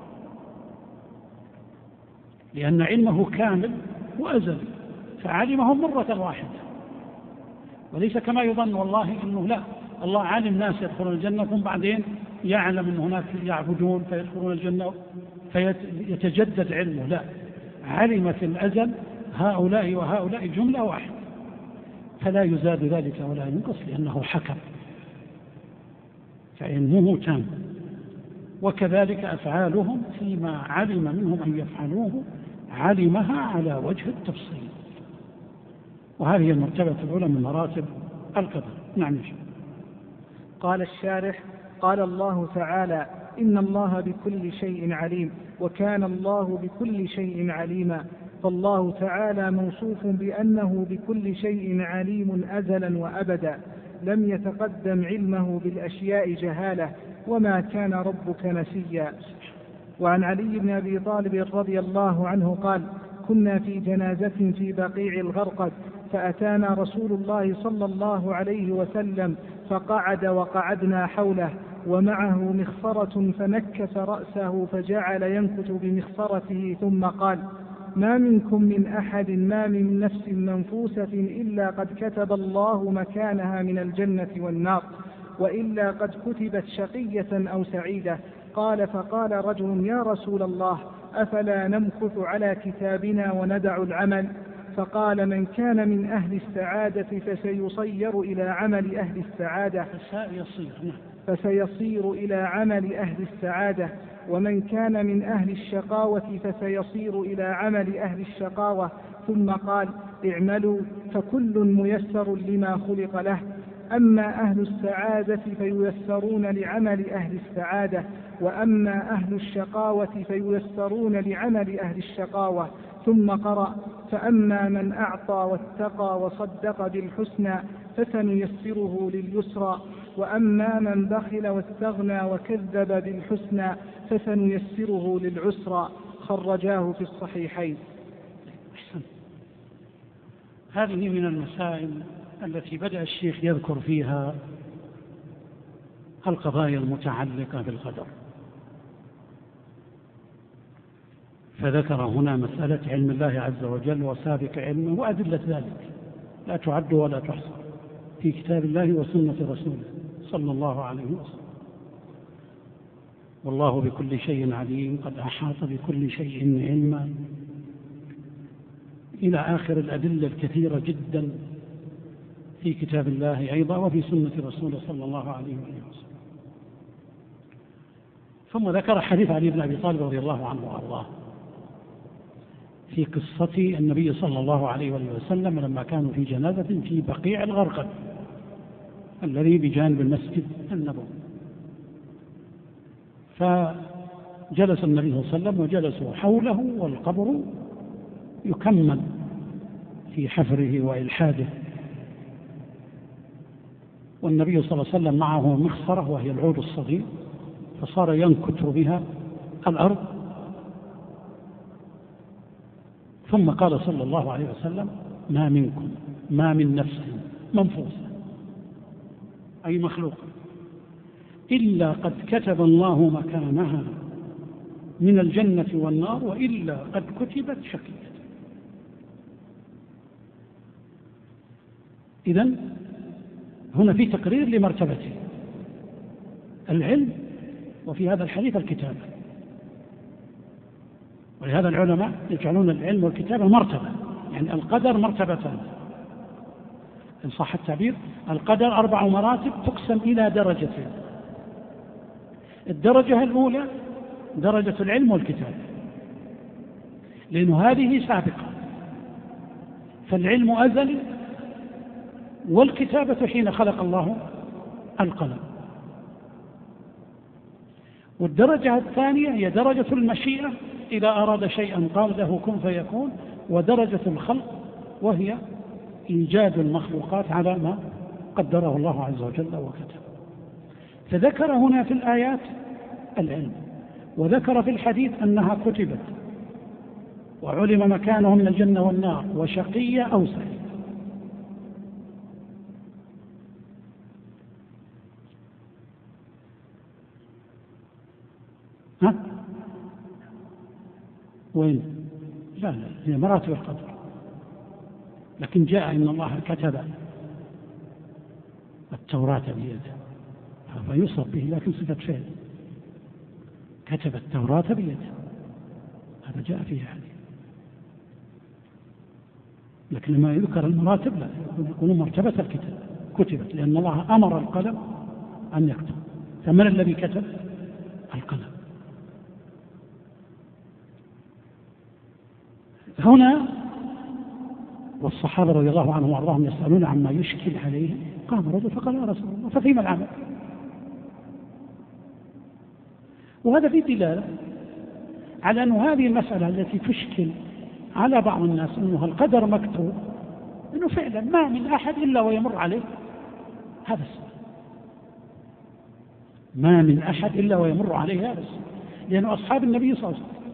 لأن علمه كامل وأزلي، فعلمهم مرة واحدة، وليس كما يظن والله أنه لا، الله علم ناس يدخلون الجنة ثم بعدين يعلم أن هناك يعبدون فيدخلون الجنة فيتجدد علمه، لا، علم في الأزل هؤلاء وهؤلاء جملة واحدة، فلا يزاد ذلك ولا ينقص، لأنه حكم فعلمه تام. وكذلك أفعالهم فيما علم منهم أن يفعلوه علمها على وجه التفصيل، وهذه المرتبة الأولى من مراتب القدر. نعم. قال الشارح: قال الله تعالى: إن الله بكل شيء عليم، وكان الله بكل شيء عليما. فالله تعالى موصوف بأنه بكل شيء عليم أزلا وأبدا، لم يتقدم علمه بالأشياء جهالة، وما كان ربك نسيا. وعن علي بن أبي طالب رضي الله عنه قال: كنا في جنازة في بقيع الغرقد، فأتانا رسول الله صلى الله عليه وسلم فقعد وقعدنا حوله، ومعه مخصرة، فنكس رأسه فجعل ينكت بمخصرته ثم قال: ما منكم من أحد ما من نفس منفوسة إلا قد كتب الله مكانها من الجنة والنار، وإلا قد كتبت شقية أو سعيدة. قال: فقال رجل: يا رسول الله، أفلا نمكث على كتابنا وندع العمل؟ فقال: من كان من أهل السعادة فسيصير إلى عمل أهل السعادة، ومن كان من أهل الشقاوة فسيصير إلى عمل أهل الشقاوة. ثم قال: اعملوا فكل ميسر لما خلق له. أما أهل السعادة فييسرون لعمل أهل السعادة، وأما أهل الشقاوة فييسرون لعمل أهل الشقاوة. ثم قرأ: فأما من أعطى واتقى وصدق بالحسنى فسنيسره لليسرى، وأما من بخل واستغنى وكذب بالحسنى فسنيسره للعسرى. خرجاه في الصحيحين. هذه من المسائل التي بدأ الشيخ يذكر فيها القضايا المتعلقة بالقدر. فذكر هنا مسألة علم الله عز وجل وسابق علمه وأدلة ذلك لا تعد ولا تحصى في كتاب الله وسنة رسوله صلى الله عليه وسلم. والله بكل شيء عليم، قد أحاط بكل شيء علما، إلى آخر الأدلة الكثيرة جدا في كتاب الله أيضا وفي سنة رسوله صلى الله عليه وسلم. ثم ذكر حديث علي بن أبي طالب رضي الله عنه وأرضاه في قصة النبي صلى الله عليه وسلم لما كانوا في جنازة في بقيع الغرقد الذي بجانب المسجد النبوي. فجلس النبي صلى الله عليه وسلم وجلسوا حوله والقبر يكمل في حفره وإلحاده، والنبي صلى الله عليه وسلم معه مخصرة وهي العود الصغير، فصار ينكت بها الأرض. ثم قال صلى الله عليه وسلم: ما منكم، ما من نفس منفوسة أي مخلوق إلا قد كتب الله مكانها من الجنة والنار، وإلا قد كتبت شقية. إذن هنا في تقرير لمرتبته العلم، وفي هذا الحديث الكتابة. ولهذا العلماء يجعلون العلم والكتابة مرتبة، يعني القدر مرتبتان إن صح التعبير. القدر 4 مراتب تقسم إلى درجتين. الدرجة الأولى درجة العلم والكتابة، لأن هذه سابقة، فالعلم أزلي والكتابة حين خلق الله القلم. والدرجة الثانية هي درجة المشيئة، إذا أراد شيئا قال له كن فيكون. ودرجة الخلق وهي إيجاد المخلوقات على ما قدره الله عز وجل وكتب. فذكر هنا في الآيات العلم، وذكر في الحديث أنها كتبت، وعلم مكانه من الجنة والنار، وشقية أو سعيد. ها؟ وين؟ لا هي مراتب القدر، لكن جاء إن الله كتب التوراة بيده، فيوصف به لكن صفة فعل، كتب التوراة بيده، هذا جاء فيه حديث. لكن لما يذكر المراتب لا يكون مرتبة الكتاب كتبت، لأن الله أمر القلم أن يكتب. فمن الذي كتب؟ القلم. هنا والصحابة رضي الله عنهم وارضاهم يسألون عما يشكل عليهم، قام رجل فقال: يا رسول الله ففيما العمل؟ وهذا في دلالة على أن هذه المسألة التي تشكل على بعض الناس أنه القدر مكتوب، أنه فعلا ما من أحد إلا ويمر عليه هذا السؤال، ما من أحد إلا ويمر عليه هذا السؤال، لأنه أصحاب النبي صلى الله عليه وسلم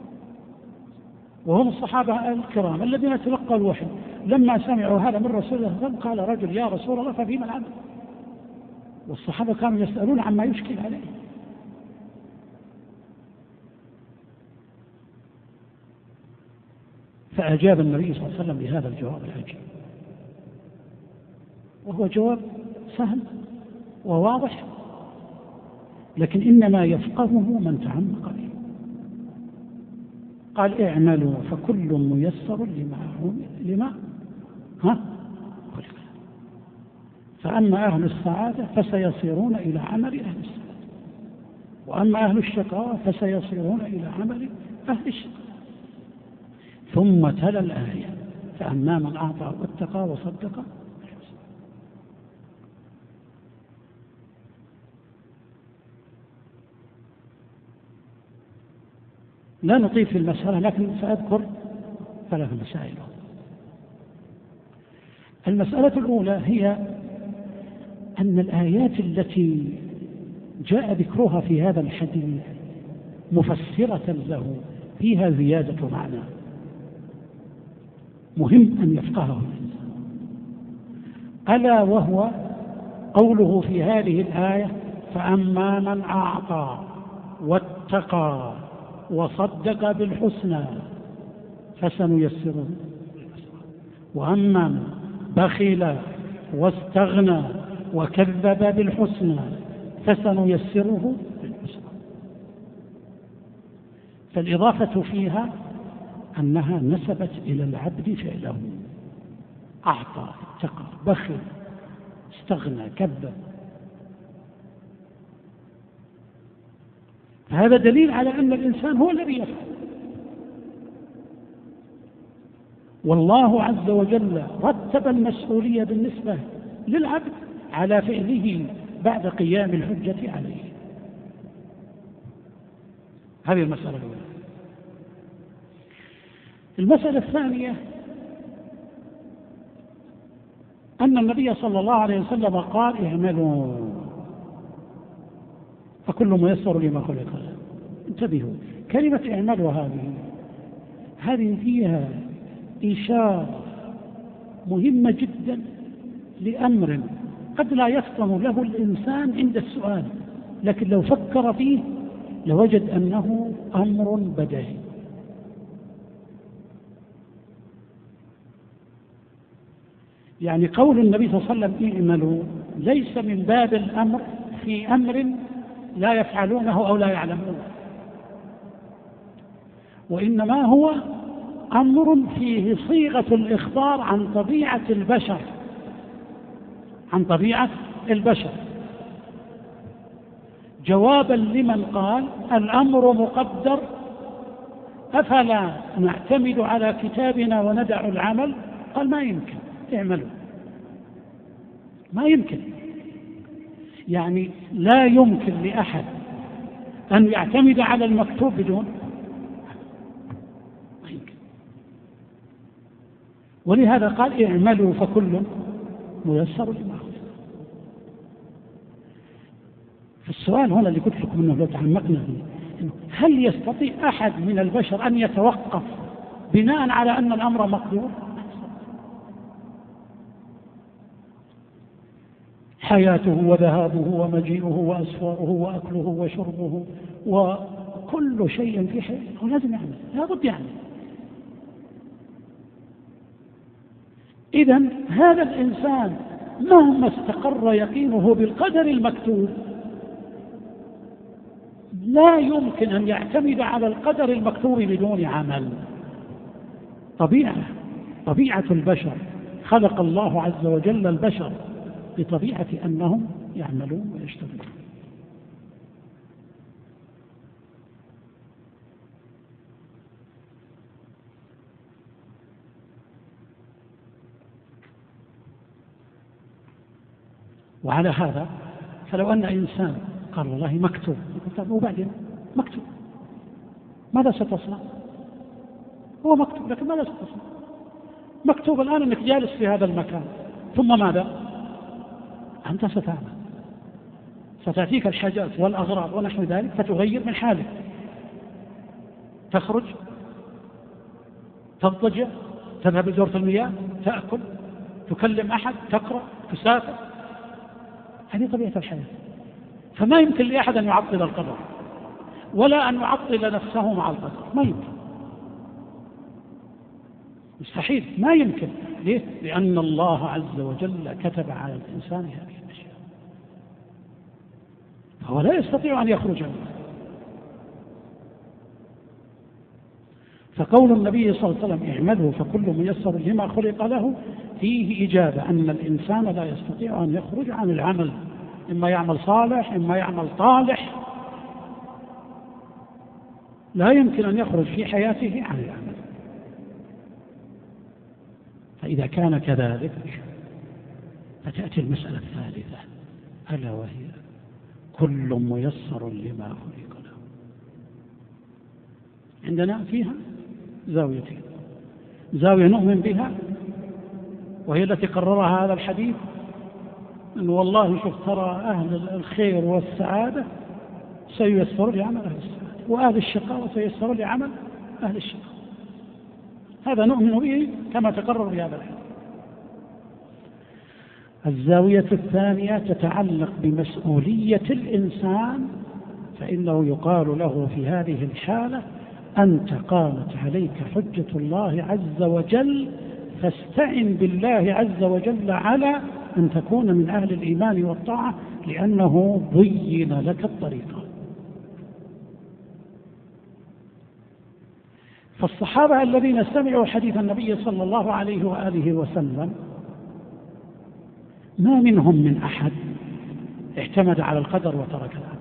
وهم الصحابة الكرام الذين تلقوا الوحي، لما سمعوا هذا من رسول الله صلى الله عليه وسلم قال رجل: يا رسول الله ففيما العمل؟ والصحابة كانوا يسألون عما يشكل عليه. فأجاب النبي صلى الله عليه وسلم بهذا الجواب العجيب، وهو جواب سهل وواضح، لكن إنما يفقهه من تعمق به. قال: اعملوا فكل ميسر لما خلق. فأما أهل السعادة فسيصيرون إلى عمل أهل السعادة، وأما أهل الشقاء فسيصيرون إلى عمل أهل الشقاء. ثم تلا الآية: فأما من أعطى واتقى وصدق. لا نطيل في المسألة، لكن سأذكر 3 مسائل. المسألة الأولى هي أن الآيات التي جاء ذكرها في هذا الحديث مفسرة له فيها زيادة معنى، مهم أن يفقهه الإنسان، ألا وهو قوله في هذه الآية: فأما من أعطى واتقى وصدق بالحسنى فسنيسره، وأما من بخل واستغنى وكذب بالحسنى فسنيسره للعسرى. فالإضافة فيها أنها نسبت إلى العبد فعله، أعطى اتقى بخل استغنى كذب. فهذا دليل على أن الإنسان هو الذي يفعل، والله عز وجل رتب المسؤولية بالنسبة للعبد على فعله بعد قيام الحجة عليه. هذه المسألة الأولى. المسألة الثانية أن النبي صلى الله عليه وسلم قال اعملوا فكل ميسر لما خلق له. انتبهوا، كلمة اعملوا هذه فيها إشارة مهمة جدا لأمر قد لا يفطن له الإنسان عند السؤال، لكن لو فكر فيه لوجد أنه أمر بديهي. يعني قول النبي صلى الله عليه وسلم اعملوا ليس من باب الأمر في أمر لا يفعلونه أو لا يعلمونه، وإنما هو أمر فيه صيغة الإخبار عن طبيعة البشر، عن طبيعة البشر، جوابا لمن قال الأمر مقدر أفلا نعتمد على كتابنا وندع العمل. قال ما يمكن، اعملوا. ما يمكن، يعني لا يمكن لأحد أن يعتمد على المكتوب بدون، ما يمكن. ولهذا قال اعملوا فكل ميسر لما خلق. فالسؤال هنا اللي قلت لكم انه لو تعمقنا فيه، هل يستطيع احد من البشر ان يتوقف بناء على ان الامر مقدور؟ حياته وذهابه ومجيئه وأسفاره وأكله وشربه وكل شيء في حياته لازم يعمل، لابد يعمل. إذن هذا الإنسان مهما استقر يقينه بالقدر المكتوب لا يمكن أن يعتمد على القدر المكتوب بدون عمل. طبيعة البشر، خلق الله عز وجل البشر بطبيعة أنهم يعملون ويشتغلون. وعلى هذا فلو أن إنسان قال والله مكتوب، وبعدين مكتوب ماذا ستصنع؟ هو مكتوب لكن ماذا ستصنع؟ مكتوب الآن أنك جالس في هذا المكان، ثم ماذا؟ أنت ستعمل، ستأتيك الحاجات والأغراض ونحو ذلك فتغير من حالك، تخرج، تضطجع، تذهب لدورة المياه، تأكل، تكلم أحد، تقرأ، تسافر. هذه طبيعة الحياة. فما يمكن لأحد أن يعطل القدر ولا أن يعطل نفسه مع القدر، ما يمكن، مستحيل، ما يمكن. ليه؟ لأن الله عز وجل كتب على الإنسان هذه الأشياء، فهو لا يستطيع أن يخرج منها. فقول النبي صلى الله عليه وسلم اعملوا فكل ميسر لما خلق له فيه إجابة أن الإنسان لا يستطيع أن يخرج عن العمل، إما يعمل صالح إما يعمل طالح، لا يمكن أن يخرج في حياته عن العمل. فإذا كان كذلك فتأتي المسألة الثالثة ألا وهي كل ميسر لما خلق له. عندنا فيها زاويتين، زاوية نؤمن بها وهي التي قررها هذا الحديث، أن والله شوف ترى أهل الخير والسعادة سييسر لعمل أهل السعادة، وأهل الشقاء سييسر لعمل أهل الشقاء. هذا نؤمن به كما تقرر بهذا الحديث. الزاوية الثانية تتعلق بمسؤولية الإنسان، فإنه يقال له في هذه الحالة: أنت قامت عليك حجة الله عز وجل، فاستعن بالله عز وجل على أن تكون من أهل الإيمان والطاعة، لأنه بين لك الطريقة. فالصحابة الذين سمعوا حديث النبي صلى الله عليه وآله وسلم ما منهم من أحد اعتمد على القدر وترك العمل،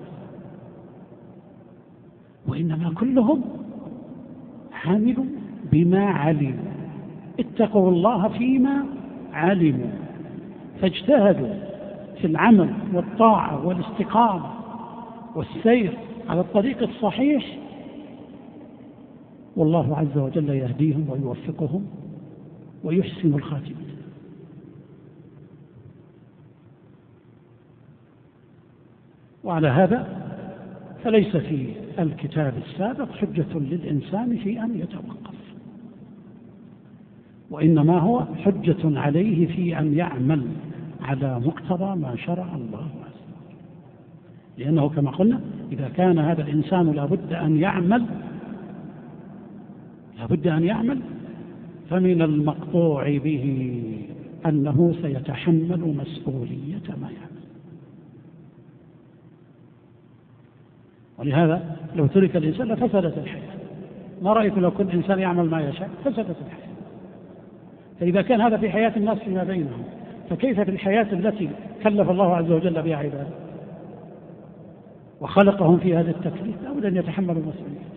وإنما كلهم عملوا بما علموا، اتقوا الله فيما علموا، فاجتهدوا في العمل والطاعة والاستقامة والسير على الطريق الصحيح، والله عز وجل يهديهم ويوفقهم ويحسن الخاتمة. وعلى هذا فليس في الكتاب السابق حجة للإنسان في أن يتوقف، وإنما هو حجة عليه في أن يعمل على مقتضى ما شرع الله عز وجل، لأنه كما قلنا إذا كان هذا الإنسان لابد أن يعمل فمن المقطوع به أنه سيتحمل مسؤولية ما يعمل. ولهذا لو ترك الإنسان لفسدت الحياة. ما رأيك لو كل إنسان يعمل ما يشاء؟ فسدت الحياة. فإذا كان هذا في حياة الناس فيما بينهم، فكيف في الحياة التي كلف الله عز وجل بها عباده وخلقهم في هذا التكليف؟ لا بد أن يتحملوا المسؤولية.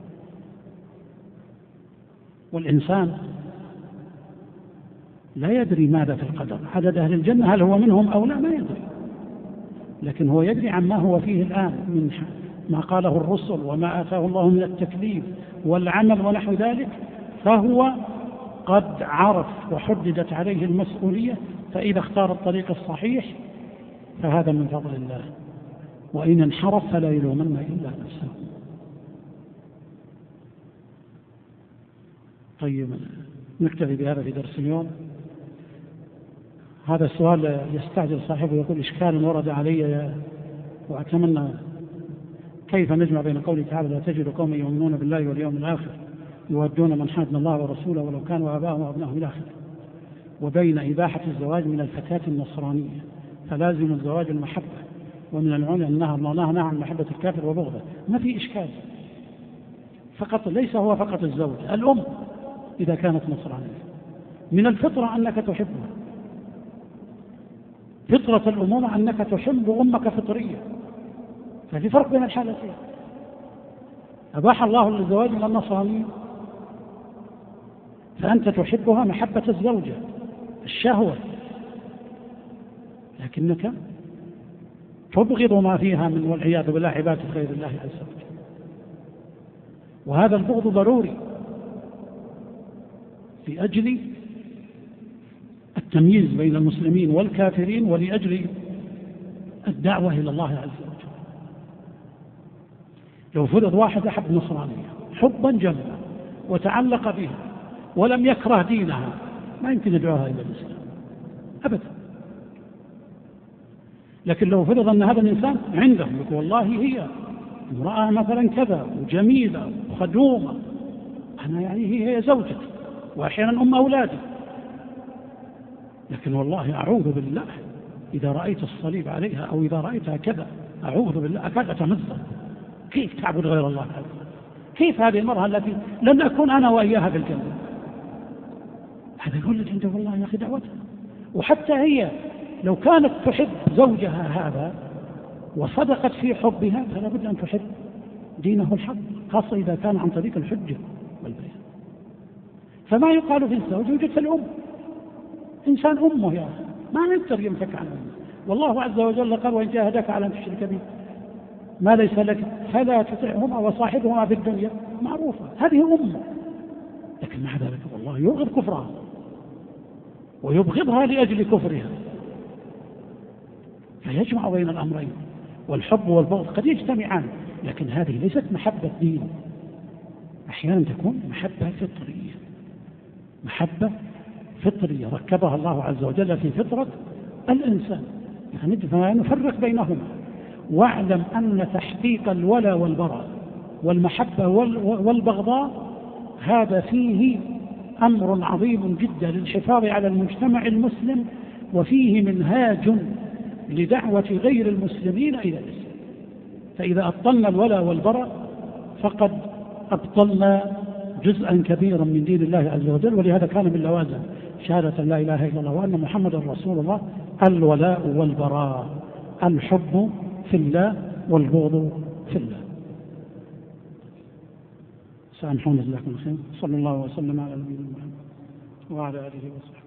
والإنسان لا يدري ماذا في القدر، عدد أهل الجنة هل هو منهم أو لا ما يدري، لكن هو يدري عما هو فيه الآن من ما قاله الرسل وما آتاه الله من التكليف والعمل ونحو ذلك، فهو قد عرف وحددت عليه المسؤولية، فإذا اختار الطريق الصحيح فهذا من فضل الله، وإن انحرف فلا يلومن إلا نفسه. طيب نكتفي بهذا في درس اليوم. هذا السؤال يستعجل صاحبه، يقول: إشكال ورد علي وأتمنى كيف نجمع بين قوله تعالى: لا تجد قوما يؤمنون بالله واليوم الآخر يودون من حاد الله ورسوله ولو كانوا آباءهم وأبناءهم إلى آخره، وبين إباحة الزواج من الفتاة النصرانية، فلازم الزواج المحبة، ومن العلم أنها الله نهى عن محبة الكافر وبغضه. ما في إشكال، فقط ليس هو فقط الزوج، الأم إذا كانت نصرانية من الفطرة أنك تحبها، فطرة الأمومة أنك تحب أمك فطرية، ففي فرق بين الحالتين. أباح الله للزواج من النصرانية فأنت تحبها محبة الزوجة الشهوة، لكنك تبغض ما فيها من والعياذ بالله عبادة غير الله عز وجل، وهذا البغض ضروري لأجل التمييز بين المسلمين والكافرين، ولأجل الدعوة إلى الله عز وجل. لو فرض واحد أحب نصرانية حبا جما وتعلق بها ولم يكره دينها، ما يمكن يدعوها إلى الإسلام أبدا. لكن لو فرض أن هذا الإنسان عنده يقول والله هي امرأة مثلا كذا وجميلة وخدومة، أنا يعني هي زوجتي وأحيانا أم أولادي، لكن والله أعوذ بالله إذا رأيت الصليب عليها أو إذا رأيتها كذا أعوذ بالله أكاد أتمزق. كيف تعبد غير الله عز وجل؟ كيف هذه المرأة التي لن أكون أنا وإياها في الجنة؟ هذا يقول لك أنت والله يا أخي دعوتها. وحتى هي لو كانت تحب زوجها هذا وصدقت في حبها فلا بد أن تحب دينه الحق، خاصة إذا كان عن طريق الحجة والبيان. فما يقال في الزوج يوجد الأم، إنسان أمه يا أخي ما يقدر ينفك عنه. والله عز وجل قال: وإن جاهدك على أن تشرك به ما ليس لك فلا تطعهما وصاحبهما في الدنيا معروفة. هذه أمه، لكن مع ذلك والله يبغض كفرها ويبغضها لأجل كفرها، فيجمع بين الأمرين، والحب والبغض قد يجتمعان، لكن هذه ليست محبة دين، أحيانا تكون محبة فطرية، محبة فطرية ركبها الله عز وجل في فطرة الإنسان، يعني فنفرق بينهما. واعلم أن تحقيق الولاء والبراء والمحبة والبغضاء هذا فيه أمر عظيم جدا للحفاظ على المجتمع المسلم، وفيه منهاج لدعوة غير المسلمين إلى الإسلام. فإذا أبطلنا الولاء والبراء فقد أبطلنا جزءا كبيرا من دين الله عز وجل. ولهذا كان من لوازم شهادة لا إله إلا الله وأن محمد رسول الله الولاء والبراء، الحب في الله والبغض في الله. سامحوني جزاكم خير. صلى الله وسلم على نبينا محمد وعلى آله وصحبه.